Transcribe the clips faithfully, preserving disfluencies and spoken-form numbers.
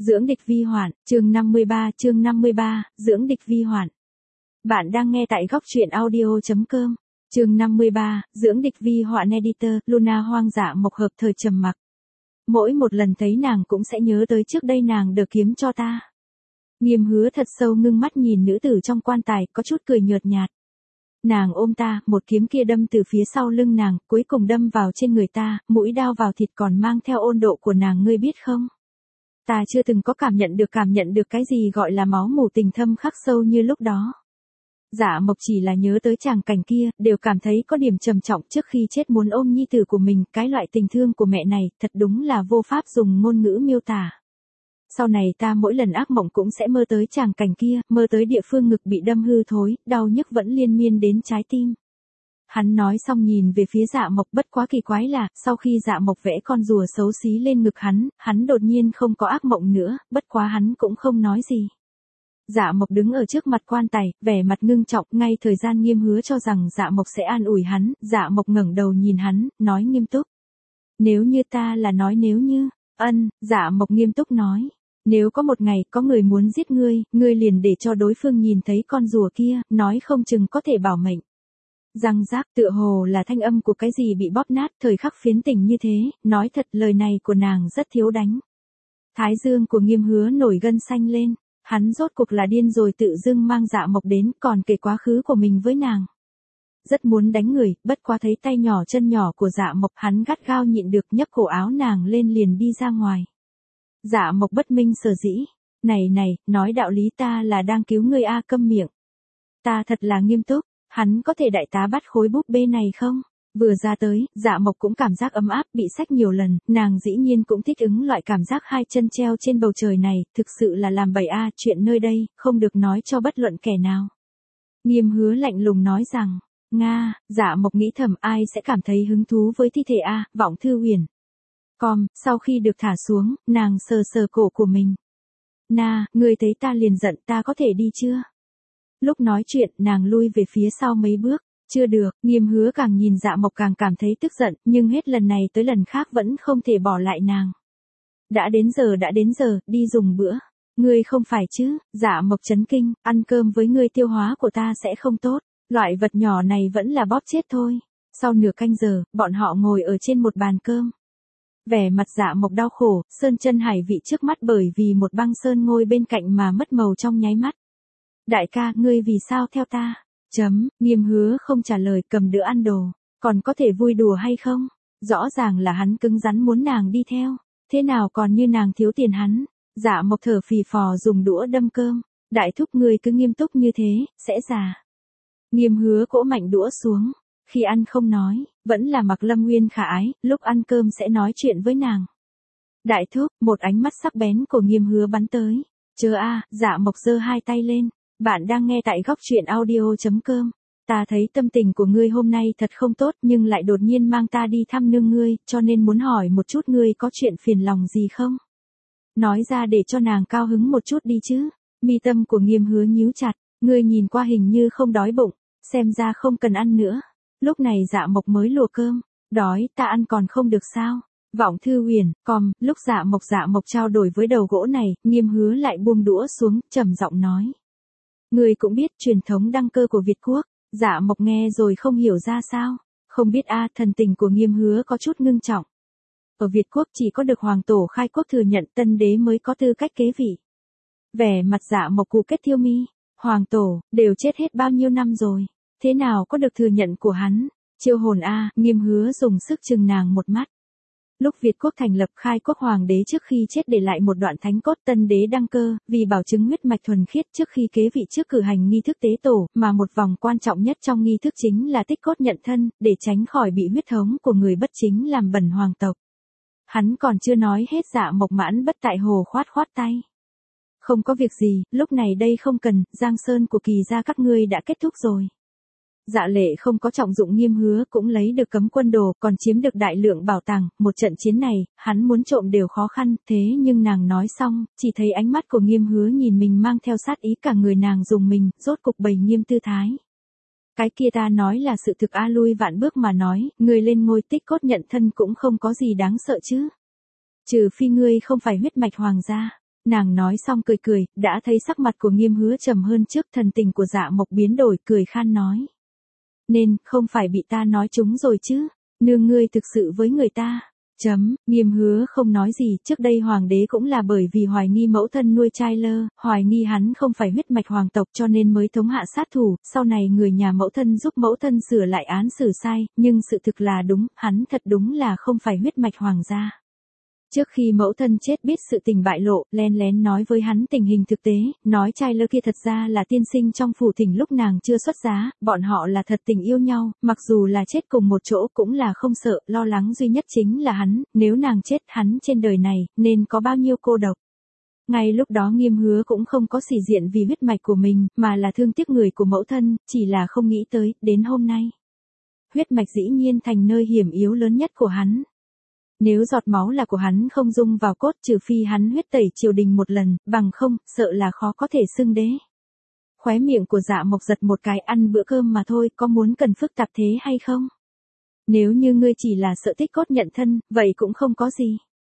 Dưỡng địch vi hoạn, chương năm mươi ba, chương năm mươi ba, dưỡng địch vi hoạn. Bạn đang nghe tại góc truyện audio.com. Chương năm mươi ba, dưỡng địch vi hoạn. Editor, Luna. Hoang Dạ Mộc hợp thời trầm mặc. Mỗi một lần thấy nàng cũng sẽ nhớ tới trước đây nàng được kiếm cho ta. Nghiêm Hứa thật sâu ngưng mắt nhìn nữ tử trong quan tài, có chút cười nhợt nhạt. Nàng ôm ta, một kiếm kia đâm từ phía sau lưng nàng, cuối cùng đâm vào trên người ta, mũi đao vào thịt còn mang theo ôn độ của nàng, ngươi biết không? Ta chưa từng có cảm nhận được cảm nhận được cái gì gọi là máu mủ tình thâm khắc sâu như lúc đó. Dạ Mộc chỉ là nhớ tới tràng cảnh kia, đều cảm thấy có điểm trầm trọng. Trước khi chết muốn ôm nhi tử của mình, cái loại tình thương của mẹ này, thật đúng là vô pháp dùng ngôn ngữ miêu tả. Sau này ta mỗi lần ác mộng cũng sẽ mơ tới tràng cảnh kia, mơ tới địa phương ngực bị đâm hư thối, đau nhức vẫn liên miên đến trái tim. Hắn nói xong nhìn về phía Dạ Mộc, bất quá kỳ quái là, sau khi Dạ Mộc vẽ con rùa xấu xí lên ngực hắn, hắn đột nhiên không có ác mộng nữa, bất quá hắn cũng không nói gì. Dạ Mộc đứng ở trước mặt quan tài, vẻ mặt ngưng trọng, ngay thời gian Nghiêm Hứa cho rằng Dạ Mộc sẽ an ủi hắn, Dạ Mộc ngẩng đầu nhìn hắn, nói nghiêm túc. Nếu như ta là nói nếu như, ân, Dạ Mộc nghiêm túc nói. Nếu có một ngày có người muốn giết ngươi, ngươi liền để cho đối phương nhìn thấy con rùa kia, nói không chừng có thể bảo mệnh. Răng rác, tựa hồ là thanh âm của cái gì bị bóp nát, thời khắc phiến tình như thế, nói thật lời này của nàng rất thiếu đánh. Thái dương của Nghiêm Hứa nổi gân xanh lên, hắn rốt cuộc là điên rồi, tự dưng mang Dạ Mộc đến, còn kể quá khứ của mình với nàng. Rất muốn đánh người, bất quá thấy tay nhỏ chân nhỏ của Dạ Mộc, hắn gắt gao nhịn được, nhấc cổ áo nàng lên liền đi ra ngoài. Dạ Mộc bất minh sở dĩ, này này, nói đạo lý ta là đang cứu ngươi a, câm miệng. Ta thật là nghiêm túc. Hắn có thể đại tá bắt khối búp bê này không? Vừa ra tới, Dạ Mộc cũng cảm giác ấm áp, bị xách nhiều lần, nàng dĩ nhiên cũng thích ứng loại cảm giác hai chân treo trên bầu trời này, thực sự là làm bậy a, chuyện nơi đây, không được nói cho bất luận kẻ nào. Nghiêm Hứa lạnh lùng nói rằng, Nga, Dạ Mộc nghĩ thầm ai sẽ cảm thấy hứng thú với thi thể a, Vọng Thư Huyền. Com, sau khi được thả xuống, nàng sờ sờ cổ của mình. Na, ngươi thấy ta liền giận, ta có thể đi chưa? Lúc nói chuyện, nàng lui về phía sau mấy bước, chưa được, Nghiêm Hứa càng nhìn Dạ Mộc càng cảm thấy tức giận, nhưng hết lần này tới lần khác vẫn không thể bỏ lại nàng. Đã đến giờ đã đến giờ, đi dùng bữa. Ngươi không phải chứ? Dạ Mộc chấn kinh, ăn cơm với ngươi tiêu hóa của ta sẽ không tốt, loại vật nhỏ này vẫn là bóp chết thôi. Sau nửa canh giờ, bọn họ ngồi ở trên một bàn cơm. Vẻ mặt Dạ Mộc đau khổ, sơn chân hải vị trước mắt bởi vì một băng sơn ngôi bên cạnh mà mất màu trong nháy mắt. Đại ca, ngươi vì sao theo ta? Chấm, Nghiêm Hứa không trả lời, cầm đũa ăn đồ. Còn có thể vui đùa hay không? Rõ ràng là hắn cứng rắn muốn nàng đi theo. Thế nào còn như nàng thiếu tiền hắn? Dạ Mộc thở phì phò dùng đũa đâm cơm. Đại thúc, ngươi cứ nghiêm túc như thế, sẽ già. Nghiêm Hứa cỗ mạnh đũa xuống. Khi ăn không nói, vẫn là Mặc Lâm Nguyên khả ái, lúc ăn cơm sẽ nói chuyện với nàng. Đại thúc, một ánh mắt sắc bén của Nghiêm Hứa bắn tới. Chờ a, Dạ Mộc giơ hai tay lên. Bạn đang nghe tại góc truyện audio.com. Ta thấy tâm tình của ngươi hôm nay thật không tốt, nhưng lại đột nhiên mang ta đi thăm nương ngươi, cho nên muốn hỏi một chút ngươi có chuyện phiền lòng gì không? Nói ra để cho nàng cao hứng một chút đi chứ. Mi tâm của Nghiêm Hứa nhíu chặt, ngươi nhìn qua hình như không đói bụng, xem ra không cần ăn nữa. Lúc này Dạ Mộc mới lùa cơm, đói, ta ăn còn không được sao? Vọng Thư Huyền, com, lúc Dạ Mộc Dạ Mộc trao đổi với đầu gỗ này, Nghiêm Hứa lại buông đũa xuống, trầm giọng nói. Ngươi cũng biết truyền thống đăng cơ của Việt Quốc. Dạ Mộc nghe rồi không hiểu ra sao. Không biết a, thần tình của Nghiêm Hứa có chút ngưng trọng. Ở Việt Quốc chỉ có được hoàng tổ khai quốc thừa nhận, tân đế mới có tư cách kế vị. Vẻ mặt Dạ Mộc cụ kết thiêu mi. Hoàng tổ, đều chết hết bao nhiêu năm rồi. Thế nào có được thừa nhận của hắn? Chiêu hồn a, Nghiêm Hứa dùng sức chừng nàng một mắt. Lúc Việt Quốc thành lập khai quốc, hoàng đế trước khi chết để lại một đoạn thánh cốt, tân đế đăng cơ, vì bảo chứng huyết mạch thuần khiết trước khi kế vị trước cử hành nghi thức tế tổ, mà một vòng quan trọng nhất trong nghi thức chính là tích cốt nhận thân, để tránh khỏi bị huyết thống của người bất chính làm bẩn hoàng tộc. Hắn còn chưa nói hết, Dạ Mộc mãn bất tại hồ khoát khoát tay. Không có việc gì, lúc này đây không cần, Giang Sơn của Kỳ gia các ngươi đã kết thúc rồi. Dạ Lệ không có trọng dụng Nghiêm Hứa, cũng lấy được cấm quân đồ, còn chiếm được đại lượng bảo tàng, một trận chiến này, hắn muốn trộm đều khó khăn, thế nhưng nàng nói xong, chỉ thấy ánh mắt của Nghiêm Hứa nhìn mình mang theo sát ý, cả người nàng dùng mình, rốt cục bày nghiêm tư thái. Cái kia ta nói là sự thực a, lui vạn bước mà nói, người lên ngôi tích cốt nhận thân cũng không có gì đáng sợ chứ. Trừ phi ngươi không phải huyết mạch hoàng gia. Nàng nói xong cười cười, đã thấy sắc mặt của Nghiêm Hứa trầm hơn trước, thần tình của Dạ Mộc biến đổi, cười khan nói. Nên, không phải bị ta nói trúng rồi chứ, nương ngươi thực sự với người ta. Chấm, Nghiêm Hứa không nói gì, trước đây hoàng đế cũng là bởi vì hoài nghi mẫu thân nuôi trai lơ, hoài nghi hắn không phải huyết mạch hoàng tộc cho nên mới thống hạ sát thủ, sau này người nhà mẫu thân giúp mẫu thân sửa lại án xử sai, nhưng sự thực là đúng, hắn thật đúng là không phải huyết mạch hoàng gia. Trước khi mẫu thân chết biết sự tình bại lộ, len lén nói với hắn tình hình thực tế, nói trai lơ kia thật ra là tiên sinh trong phủ thỉnh lúc nàng chưa xuất giá, bọn họ là thật tình yêu nhau, mặc dù là chết cùng một chỗ cũng là không sợ, lo lắng duy nhất chính là hắn, nếu nàng chết hắn trên đời này, nên có bao nhiêu cô độc. Ngay lúc đó Nghiêm Hứa cũng không có sĩ diện vì huyết mạch của mình, mà là thương tiếc người của mẫu thân, chỉ là không nghĩ tới, đến hôm nay. Huyết mạch dĩ nhiên thành nơi hiểm yếu lớn nhất của hắn. Nếu giọt máu là của hắn không dung vào cốt trừ phi hắn huyết tẩy triều đình một lần, bằng không, sợ là khó có thể xưng đế. Khóe miệng của Dạ Mộc giật một cái, ăn bữa cơm mà thôi, có muốn cần phức tạp thế hay không? Nếu như ngươi chỉ là sợ tích cốt nhận thân, vậy cũng không có gì.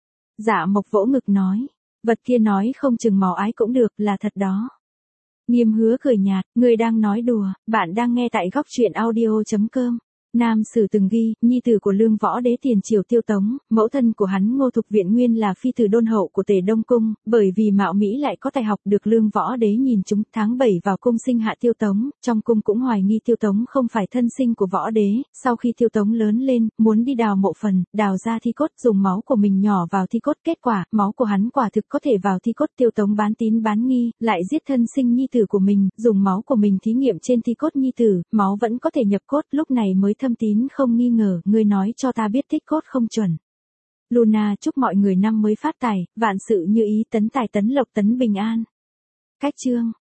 Dạ Mộc vỗ ngực nói, vật kia nói không chừng màu ái cũng được, là thật đó. Nghiêm Hứa cười nhạt, ngươi đang nói đùa, bạn đang nghe tại góc truyện audio chấm com. Nam sử từng ghi, nhi tử của Lương Võ Đế tiền triều Tiêu Tống, mẫu thân của hắn Ngô Thục Viện nguyên là phi tử đôn hậu của Tề Đông Cung, bởi vì mạo mỹ lại có tài học được Lương Võ Đế nhìn chúng, tháng bảy vào cung sinh hạ Tiêu Tống, trong cung cũng hoài nghi Tiêu Tống không phải thân sinh của Võ Đế, sau khi Tiêu Tống lớn lên, muốn đi đào mộ phần, đào ra thi cốt, dùng máu của mình nhỏ vào thi cốt, kết quả, máu của hắn quả thực có thể vào thi cốt, Tiêu Tống bán tín bán nghi, lại giết thân sinh nhi tử của mình, dùng máu của mình thí nghiệm trên thi cốt nhi tử, máu vẫn có thể nhập cốt, lúc này mới thâm tín không nghi ngờ, ngươi nói cho ta biết tích cốt không chuẩn. Luna chúc mọi người năm mới phát tài, vạn sự như ý, tấn tài tấn lộc tấn bình an. Cách chương